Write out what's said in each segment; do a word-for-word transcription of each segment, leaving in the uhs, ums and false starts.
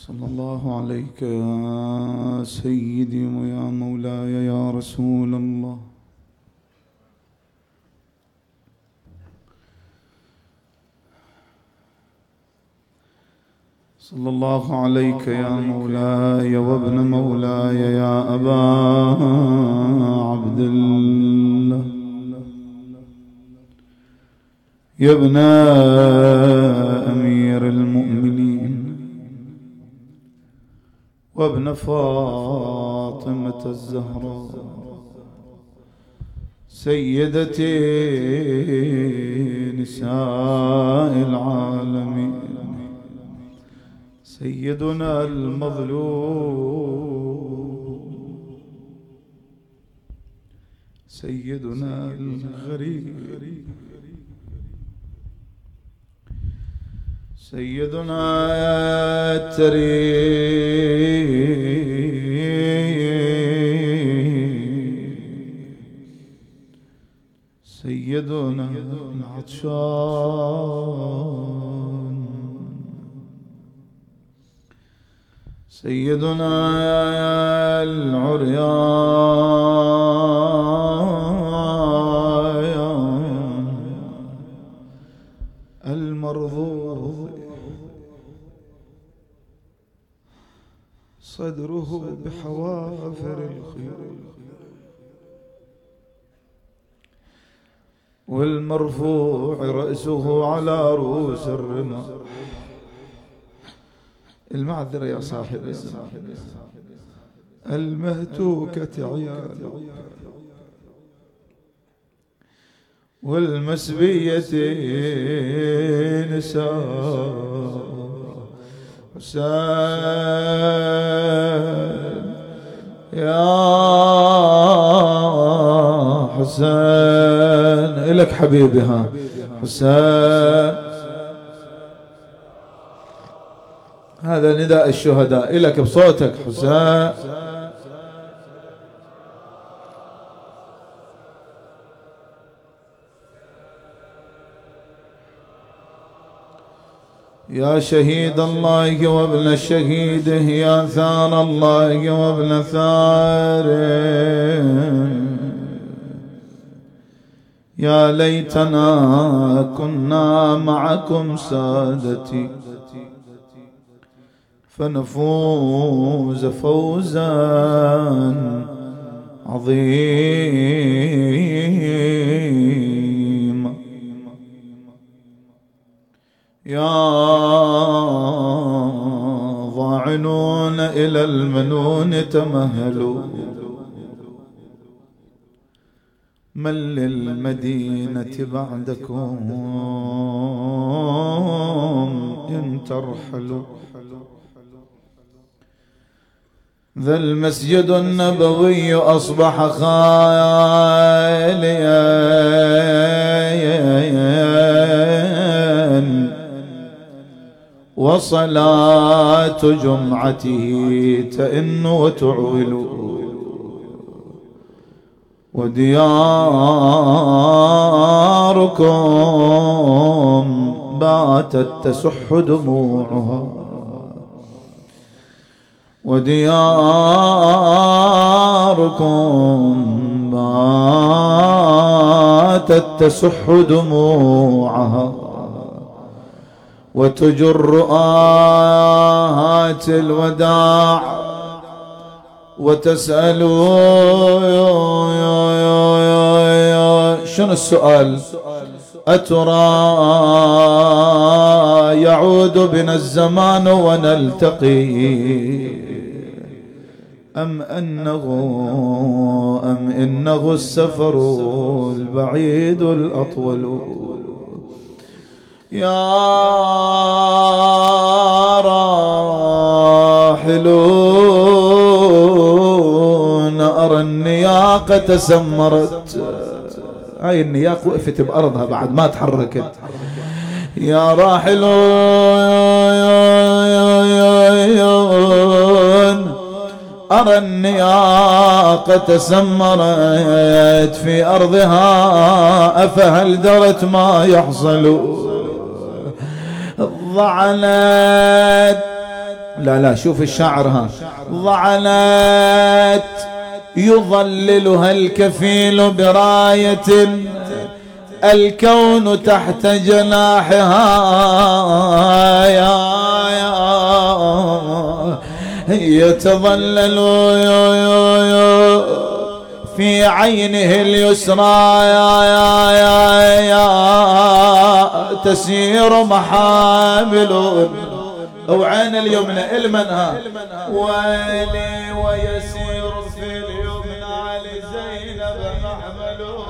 صلى الله عليك يا سيدي ويا مولاي يا رسول الله. صلى الله عليك يا مولاي وابن مولاي يا أبا عبد الله، يا ابن أمير المؤمنين وابن فاطمة الزهراء، سيدتي نساء العالمين، سيدنا المظلوم، سيدنا الغريب، سيدنا التريب، سيدنا العطشان، سيدنا العريان المرضوض، صدره بحوافر الخيول، والمرفوع رأسه على رؤوس الرماح. المعذرة يا صاحب المهتوكة عياله، والمسبية نساء. حسين يا حسين إلك حبيبي، ها حسين، هذا نداء الشهداء إلك بصوتك. حسين يا شهيد الله وابن الشهيد، يا ثار الله وابن ثاره، يا ليتنا كنا معكم سادتي فنفوز فوزا عظيما. يا ضاعنون إلى المنون تمهلوا، من للمدينة بعدكم إن ترحلوا. ذا المسجد النبوي أصبح خاليا، وصلاة جمعته تئن وتعول، ودياركم باتت تسح دموعها، ودياركم باتت تسح دموعها، وتجر آهات الوداع وتسأل شنو السؤال؟ أترى يعود بنا الزمان ونلتقي، أم أنه أم إنه السفر البعيد الأطول؟ يا راحلون أرى النياق تسمرت، هاي النياق وقفت بأرضها بعد ما تحركت. يا راحلون أرى النياق تسمرت في أرضها، أفهل درت ما يحصل؟ ضعنت لا لا شوف الشاعرها. ضعنت يظللها الكفيل براية الكون تحت جناحها، يا يا يتظلل في عينه اليسرى، يا يا يا يا تسير محامل أو عين اليمنى المنها ويلي ويسير في اليمنى لزينب محمله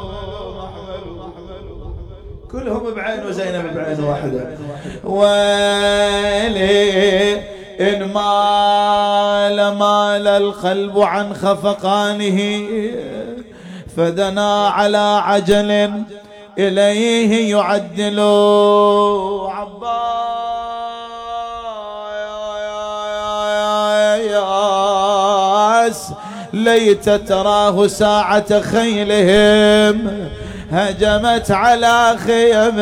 كلهم بعين وزينب بعين واحدة. ويلي إن مال مال القلب عن خفقانه فدنا على عجل إليه يعدل عباس ليت تراه ساعة خيلهم هجمت على خيم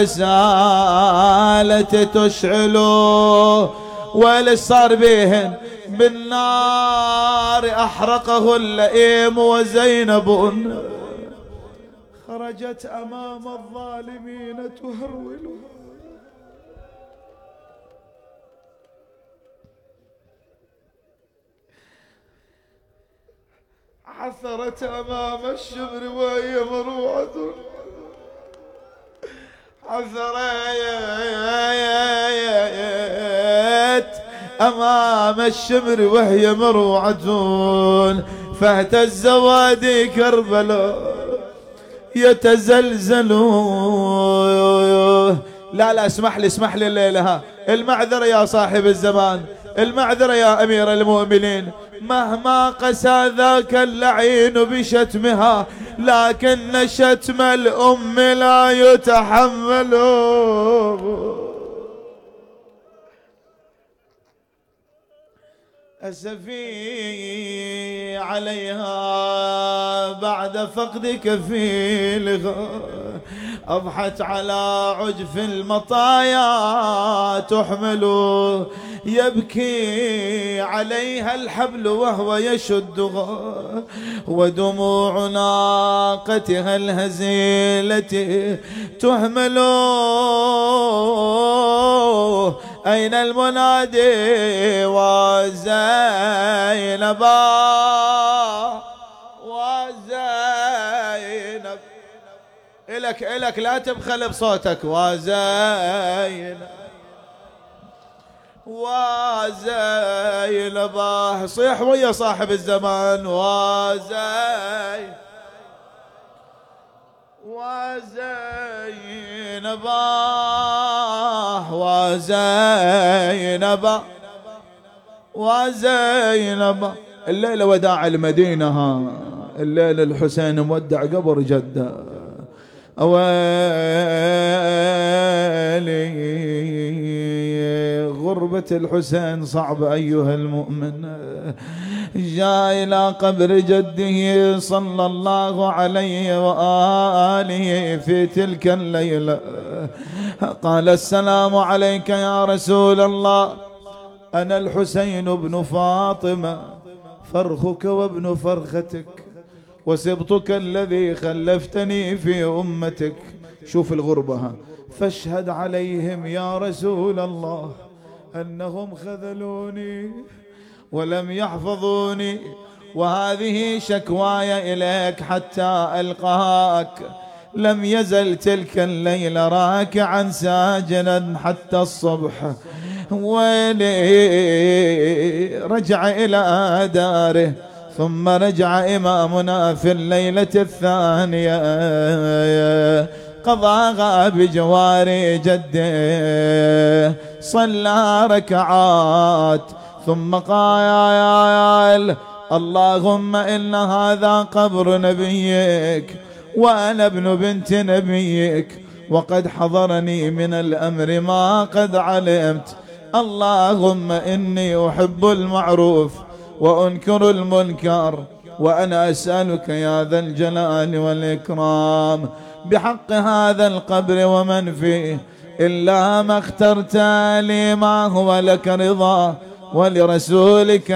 الرسالة تشعل ولصار بهن بالنار أحرقه اللئيم وزينب خرجت أمام الظالمين تهرول عثرت أمام الشبر وهي مروعة عثرت أمام الشبر وهي مروعة فاهتز وادي كربلاء يتزلزل. لا لا اسمح لي اسمح لي الليلة المعذرة يا صاحب الزمان، المعذرة يا أمير المؤمنين، مهما قسى ذاك اللعين بشتمها لكن شتم الأم لا يتحمل. أسفي عليها بعد فقد كفيلها أضحت على عجف المطايا تحمل يبكي عليها الحبل وهو يشدها ودموع ناقتها الهزيلة تهمل. أين المنادي وزينبا وزينب إلك إلك لا تبخل بصوتك وزينب وزينب صيح ويا صاحب الزمان وزينب وزينب وزينب وزينب. الليلة وداع المدينة ها، الليلة الحسين مودع قبر جده. أويلي غربة الحسين صعبة أيها المؤمن. جاء إلى قبر جده صلى الله عليه وآله في تلك الليلة قال السلام عليك يا رسول الله، أنا الحسين بن فاطمة فرخك وابن فرختك وسبطك الذي خلفتني في أمتك. شوف الغربة، فاشهد عليهم يا رسول الله أنهم خذلوني ولم يحفظوني وهذه شكواي إليك حتى ألقاك. لم يزل تلك الليلة راكعا ساجدا حتى الصبح. ويلي رجع إلى داره ثم رجع إمامنا في الليلة الثانية قضاها بجوار جده صلى ركعات ثم قال اللهم إن هذا قبر نبيك وأنا ابن بنت نبيك وقد حضرني من الأمر ما قد علمت. اللهم إني أحب المعروف وأنكر المنكر وأنا أسألك يا ذا الجلال والإكرام بحق هذا القبر ومن فيه إلا ما اخترت لي ما هو لك رضا ولرسولك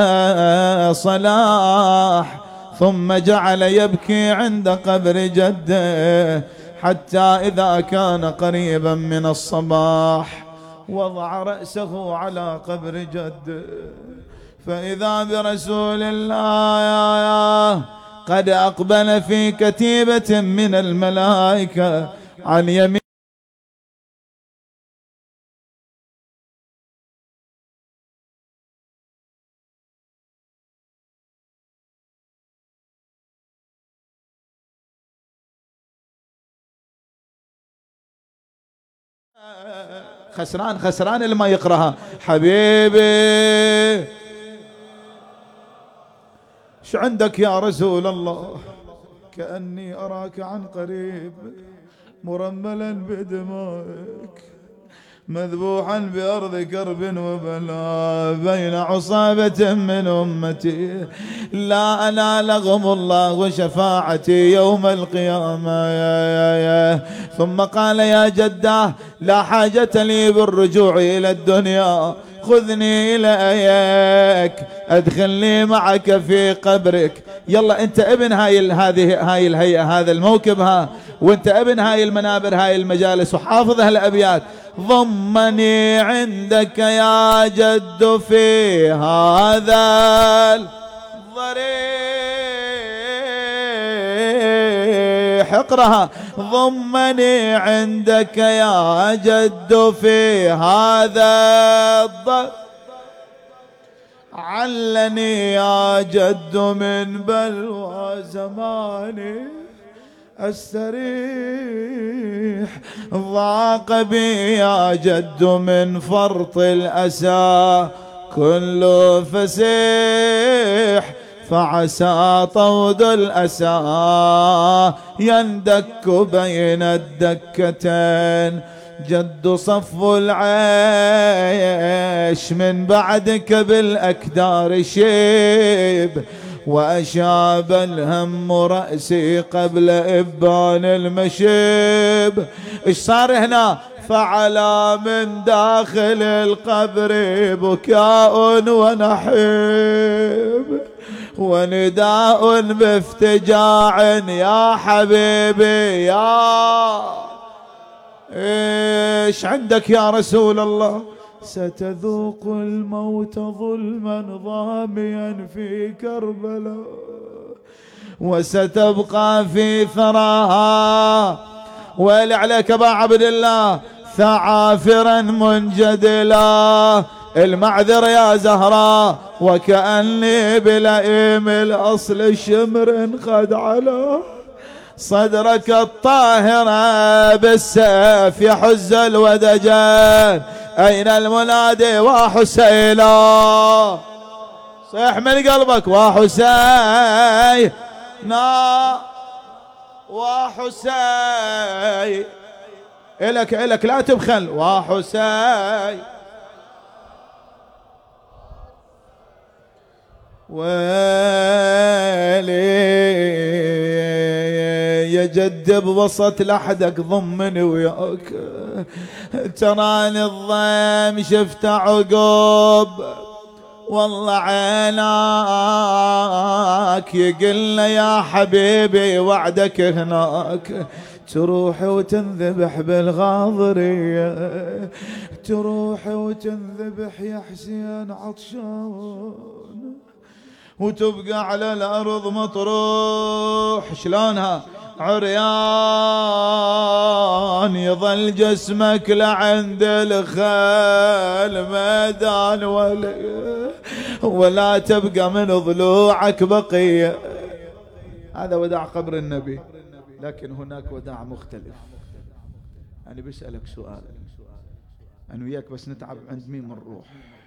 صلاح. ثم جعل يبكي عند قبر جده حتى إذا كان قريبا من الصباح وضع رأسه على قبر جده، فإذا برسول الله قد أقبل في كتيبة من الملائكة عن يمين. خسران خسران اللي ما يقرأها. حبيبي ش عندك يا رسول الله؟ كأني أراك عن قريب مرملا بدمائك مذبوحا بأرض كرب وبلاء بين عصابة من أمتي لا أنالهم الله شفاعتي يوم القيامة. يا يا يا. ثم قال يا جده لا حاجة لي بالرجوع إلى الدنيا، خذني إليك أدخلني معك في قبرك. يلا أنت ابن هاي هذه هاي الهيئة هذا الموكب ها، وأنت ابن هاي المنابر هاي المجالس وحافظ هالأبيات. ضمني عندك يا جد في هذا الضريح، اقرأها. ضمني عندك يا جد في هذا الضريح، علني يا جد من بلوى زماني استريح، ضاق بي يا جد من فرط الأسى كل فسيح، فعسى طود الأسى يندك بين الدكتين، جد صف العيش من بعدك بالأكدار شيب، وأشاب الهم رأسي قبل إبان المشيب. إيش صار هنا؟ فعلى من داخل القبر بكاء ونحيب ونداء بافتجاع يا حبيبي يا. إيش عندك يا رسول الله؟ ستذوق الموت ظلما ضاميا في كربلاء، وستبقى في ثراها ويل عليك ابا عبد الله ثعافرا منجدلا. المعذر يا زهراء وكأني بلئيم الأصل شمر قد علا، صدرك الطاهرة بالسيف يحز الودجان، أين المنادي وحسينا؟ صيح من قلبك وحسين نا وحسين، إلك إلك لا تبخل وحسين. ويلي يا جد بوسط لحدك ضمني وياك، تراني الضيم شفت عقب والله عيناك، يقلنا يا حبيبي وعدك هناك، تروح وتنذبح بالغاضرية، تروح وتنذبح يا حسين عطشان، وتبقى على الأرض مطروح. شلونها؟ عريان يظل جسمك لعند الخيل ميدان ولا ولا تبقى من ضلوعك بقية. هذا وداع قبر النبي، لكن هناك وداع مختلف. أنا بسألك سؤال، أنا وياك بس نتعب عند مين منروح؟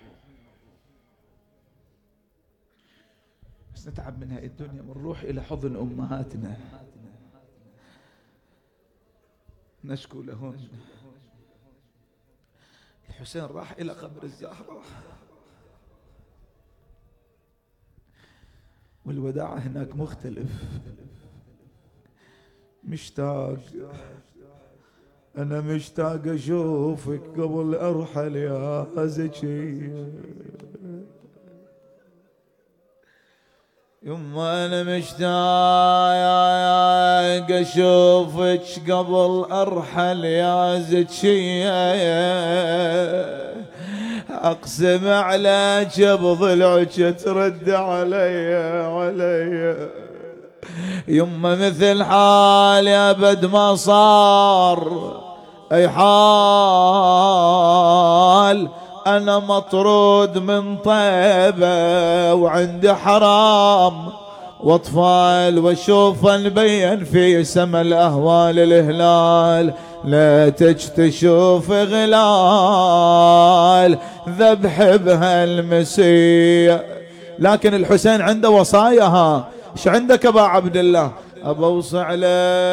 بس نتعب من هاي الدنيا منروح إلى حضن أمهاتنا نشكو لهن. الحسين راح إلى قبر الزهراء والوداع هناك مختلف. مشتاق، أنا مشتاق أشوفك قبل أرحل يا زكية، يما انا مشتاق اشوفك قبل ارحل يا زكية، اقسم عليك بضلعك ترد علي علي. يما مثل حالي ابد ما صار اي حال، أنا مطرود من طيبة وعندي حرام واطفال، واشوف نبين في سما الاهوال الهلال، ليتك تشوف غلال ذبح بهالمسية. لكن الحسين عنده وصاياها. ايش عندك ابا عبد الله؟ ابوصي عليك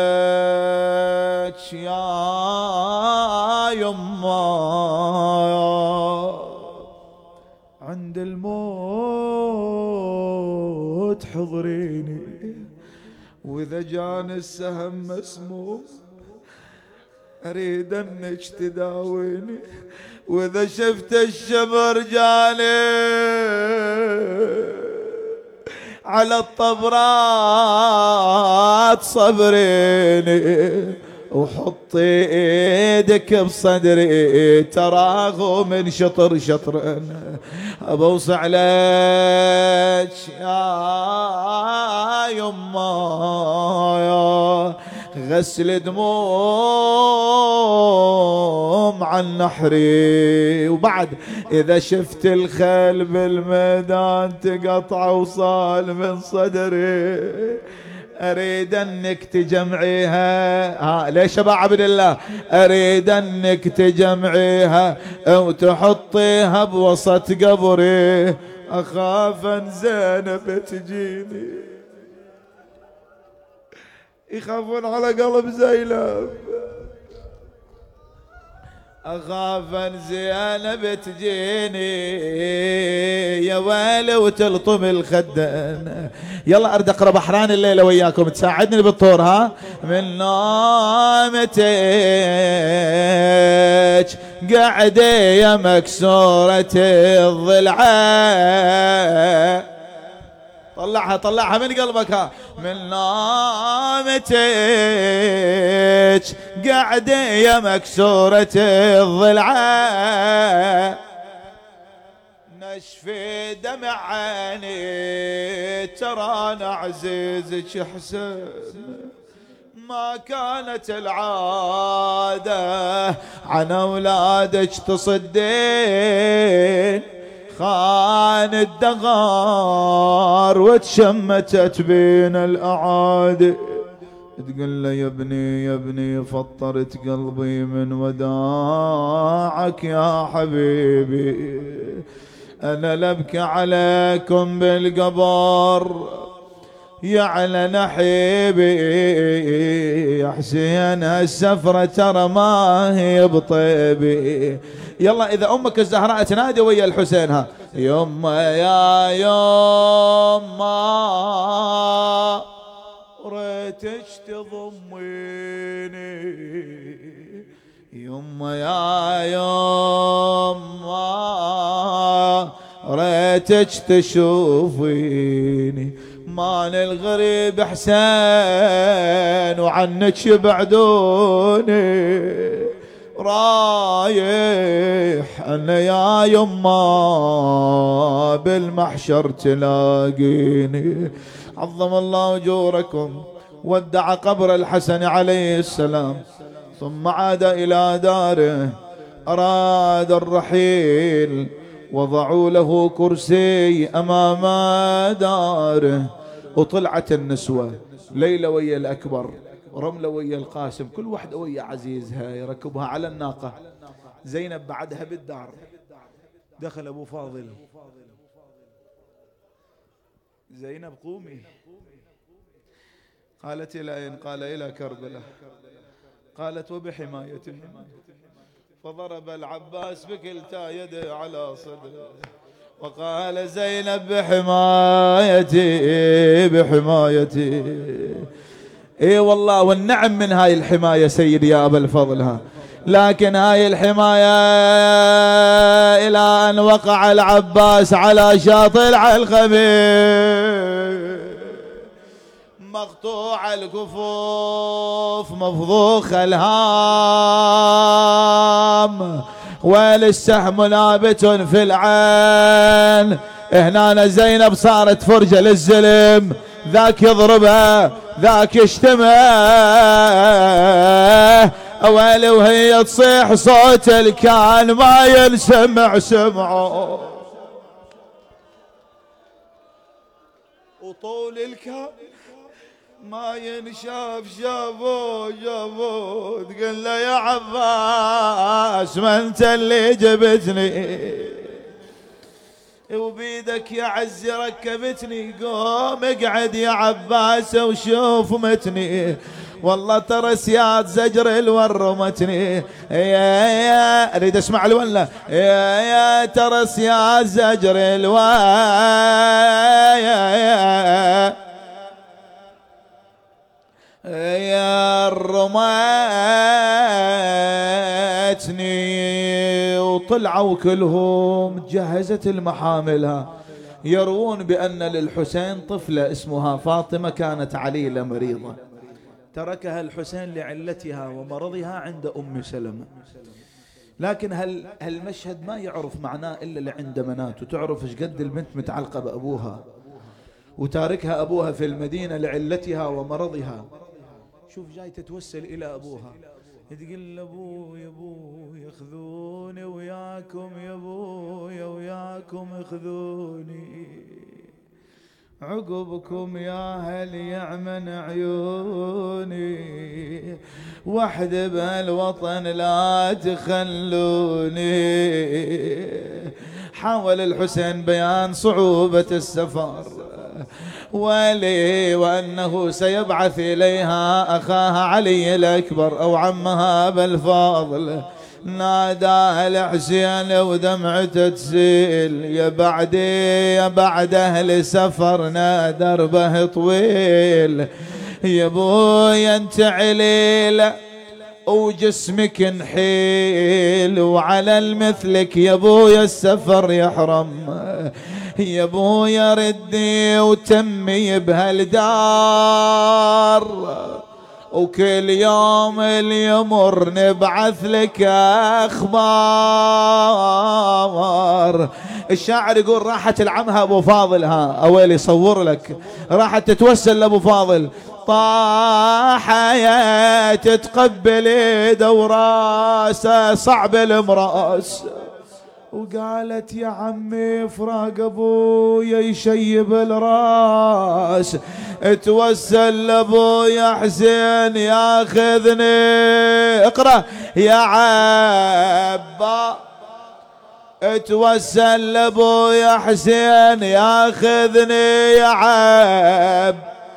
يا يما عند الموت حضريني، واذا جاني السهم مسموم اريد انك تداويني، واذا شفت الشبر جاني على الطبرات صبريني، وحطي ايدك بصدري تراغو من شطر شطر. ابوصي عليك يا يما يا غسل دموم عن نحري، وبعد اذا شفت الخيل بالميدان تقطع وصال من صدري اريد انك تجمعيها. ها ليش ابا عبد الله؟ اريد انك تجمعيها او تحطيها بوسط قبري، اخاف ان زينب تجيني. يخافون على قلب زينب، اخاف ان زينب تجيني يا ويلي وتلطم الخدين. يلا اريد اقرا بحران الليله وياكم، تساعدني بالطور. ها من نومتك قاعده يا مكسوره الضلع، طلعها طلعها من قلبك. ها من نومتك قاعده يا مكسوره الضلع، نشفي دمع عيني ترى انا عزيزك حسين، ما كانت العاده عن اولادك تصدين، خان الدغار وتشمتت بين الاعادي، تقول له يا ابني يا ابني فطرت قلبي من وداعك يا حبيبي، انا لبكي عليكم بالقبر يا على نحيبي، يا حسين هالسفرة ترى ما هي بطيبي. يلا اذا امك الزهراء تنادي ويا الحسين. ها يما يا يما ريتك تضميني، يما يا يما ريتك تشوفيني، مان الغريب حسين وعنك يبعدوني، رايح انا يا يما بالمحشر تلاقيني. عظم الله اجوركم. ودع قبر الحسن عليه السلام ثم عاد الى داره، اراد الرحيل وضعوا له كرسي امام داره، وطلعت النسوة، ليلى ويا الأكبر، رملة ويا القاسم، كل واحدة ويا عزيزها يركبها على الناقة. زينب بعدها بالدار. دخل أبو فاضل، زينب قومي. قالت إلى أين؟ قال إلى كربلاء. قالت وبحمايته، فضرب العباس بكلتا يده على صدره وقال زينب بحمايتي بحمايتي. اي والله والنعم من هاي الحماية سيدي يا أبا الفضل. ها لكن هاي الحماية إلى أن وقع العباس على شاطئ العلقمة مقطوع الكفوف مفضوخ الهام، والسهم نابت في العين. هنا زينب صارت فرجة للزلم، ذاك يضربه ذاك يشتمه، أولي وهي تصيح صوت الكان ما ينسمع سمعه، وطول الكان ما ينشاف شافو شافو. تقول له يا عباس ما انت اللي جبتني، وبيدك يا عز ركبتني، قوم اقعد يا عباس وشوف متني، والله ترى سياد زجر الورمتني. يا يا اريد اسمع الولا، يا يا ترى سياد زجر الوا يا يا يا رمتني. وطلعوا كلهم جهزت المحاملها، يروون بأن للحسين طفلة اسمها فاطمة كانت عليلة مريضة، تركها الحسين لعلتها ومرضها عند أم سلمة. لكن هل هالمشهد ما يعرف معناه إلا اللي عنده بنات، وتعرف ايش قد البنت متعلقة بأبوها، وتاركها أبوها في المدينة لعلتها ومرضها. شوف جاي تتوسل إلى أبوها، تقول أبوي أبوي ياخذوني وياكم، يا أبوي وياكم ياخذوني، عقبكم يا هل يعمن عيوني، وحد بهالوطن لا تخلوني. حاول الحسين بيان صعوبة السفر ولي، وأنه سيبعث إليها أخاها علي الأكبر أو عمها بالفاضل. نادى الحسين ودمعته تسيل، يا بعدي يا بعد أهل سفرنا دربه طويل، يا بويا انت عليل وجسمك نحيل، وعلى المثلك يا بويا السفر يحرم، يا بويا ردي وتمي بهالدار، وكل يوم اللي يمر نبعث لك اخبار. الشاعر يقول راحت لعمها ابو فاضل، ها اويلي صور لك، راحت تتوسل لابو فاضل، طاح يا تتقبل ايده وراسه صعب المراس، وقالت يا عمي فراق ابويا يشيب الراس، اتوسل لابويا حسين ياخذني، اقرا يا عبا، اتوسل لابويا حسين ياخذني يا عب،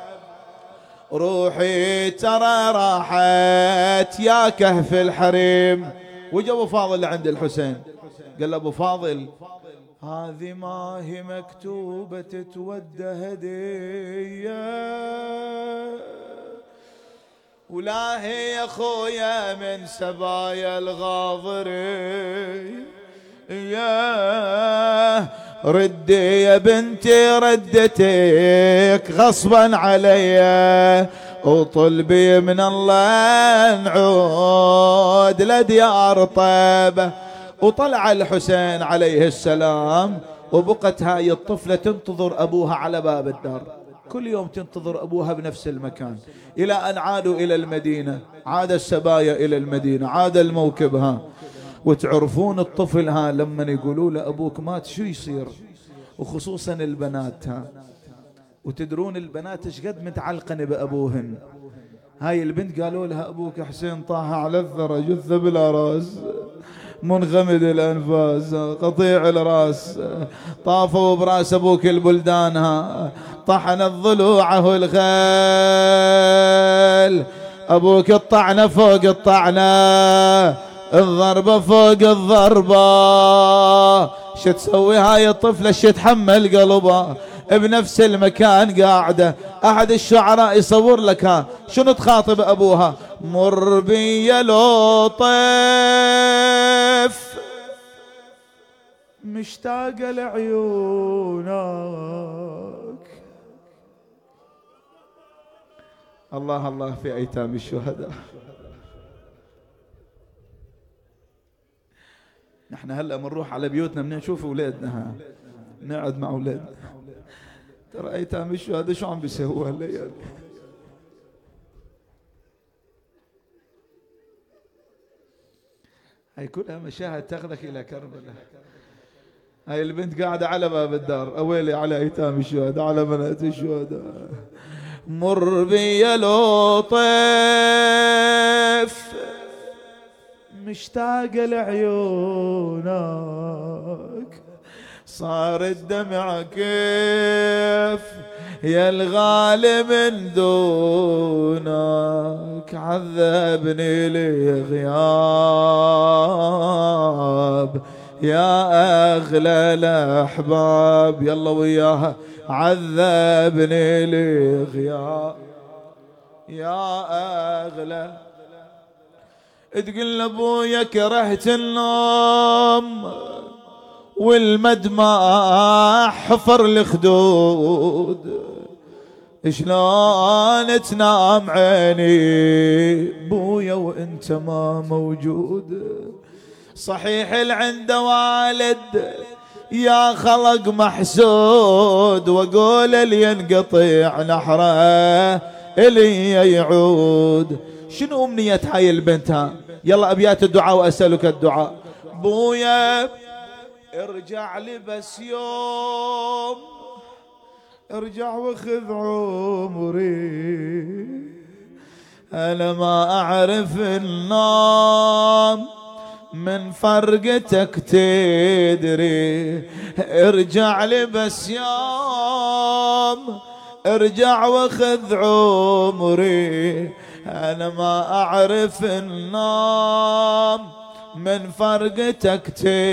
روحي ترى راحت يا كهف الحريم. وجا ابو فاضل لعند الحسين، قال له ابو فاضل هذه ما هي مكتوبة تتودى هدية، ولا هي يا خويا من سبايا الغاضرين، يا ردي يا بنتي ردتك غصبا علي، وطلبي من الله نعود لديار طيبة. وطلع الحسين عليه السلام، وبقت هاي الطفلة تنتظر أبوها على باب الدار، كل يوم تنتظر أبوها بنفس المكان، إلى أن عادوا إلى المدينة، عاد السبايا إلى المدينة، عاد الموكب. ها وتعرفون الطفل ها لما يقولوا له أبوك مات شو يصير، وخصوصا البنات. ها وتدرون البنات ايش قد متعلقن بأبوهن. هاي البنت قالوا لها أبوك حسين طاح على الثرى، جثة بلا راس، منغمد الأنفاس، قطيع الراس، طافوا براس أبوك البلدانها، طحنت ضلوعه الخيل، أبوك الطعنة فوق الطعنة، الضربة فوق الضربة. شو تسوي هاي الطفلة، شو تحمل قلبها بنفس المكان قاعدة. أحد الشعراء يصور لك ها شنو تخاطب أبوها، مر بي يا لطيف مشتاقة لعيونك، الله الله في أيتام الشهداء. نحن هلأ بنروح على بيوتنا بدنا نشوف أولادنا، نقعد مع أولادنا. ترى أيتام الشهداء شو عم بيسووا هالليالي؟ هاي كلها مشاهد تاخذك إلى كربلاء. هاي البنت قاعدة على باب الدار، أويلي على أيتام الشهداء، على بنات الشهداء. مر بي لطيف مشتاق لعيونك، صار الدمع كيف يا الغالي من دونك، عذبني لغياب يا أغلى الأحباب. يلا وياها، عذبني لغياب يا أغلى. تقول لأبويا كرهت النوم والمدمع حفر الخدود، شلون تنام عيني بويا وانت ما موجود. صحيح العند والد يا خلق محسود، واقول اللي ينقطع نحره الي يعود. شنو امنية هاي البنت؟ ها يلا ابيات الدعاء واسألك الدعاء. بويا ارجع لي بس يوم، ارجع واخذ عمري، انا ما اعرف النوم من فرقتك تدري. ارجع لي بس يوم، ارجع واخذ عمري، انا ما اعرف النوم من فرقتك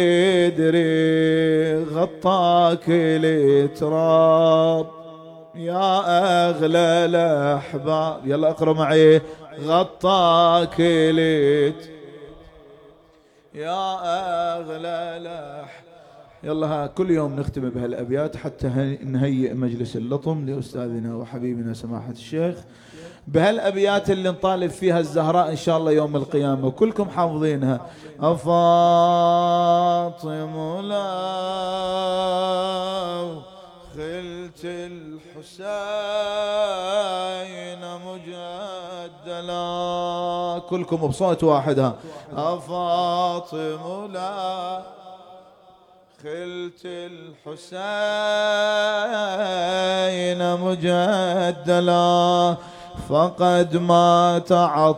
تدري. غطاك التراب يا اغلى الاحباب. يلا اقرأ معي. غطاك التراب يا أغلى الأحباب. يلا ها كل يوم نختم بهالأبيات حتى نهيئ مجلس اللطم لأستاذنا وحبيبنا سماحة الشيخ بهالأبيات اللي نطالب فيها الزهراء إن شاء الله يوم القيامة، وكلكم حافظينها. أفاطم لو خلت الحسين مجدلا، كلكم بصوت واحد. أفاطم لا خلت الحسين مجدلا، فقد مات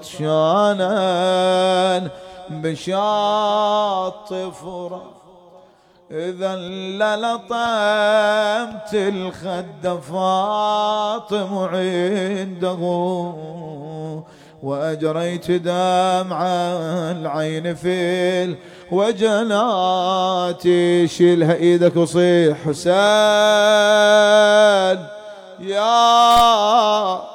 عطشانا بشاط فرات، إذا للطمت الخد فاطم عنده، وأجريت دمع العين في الوجنات. شيلها ايدك وصيح حسين يا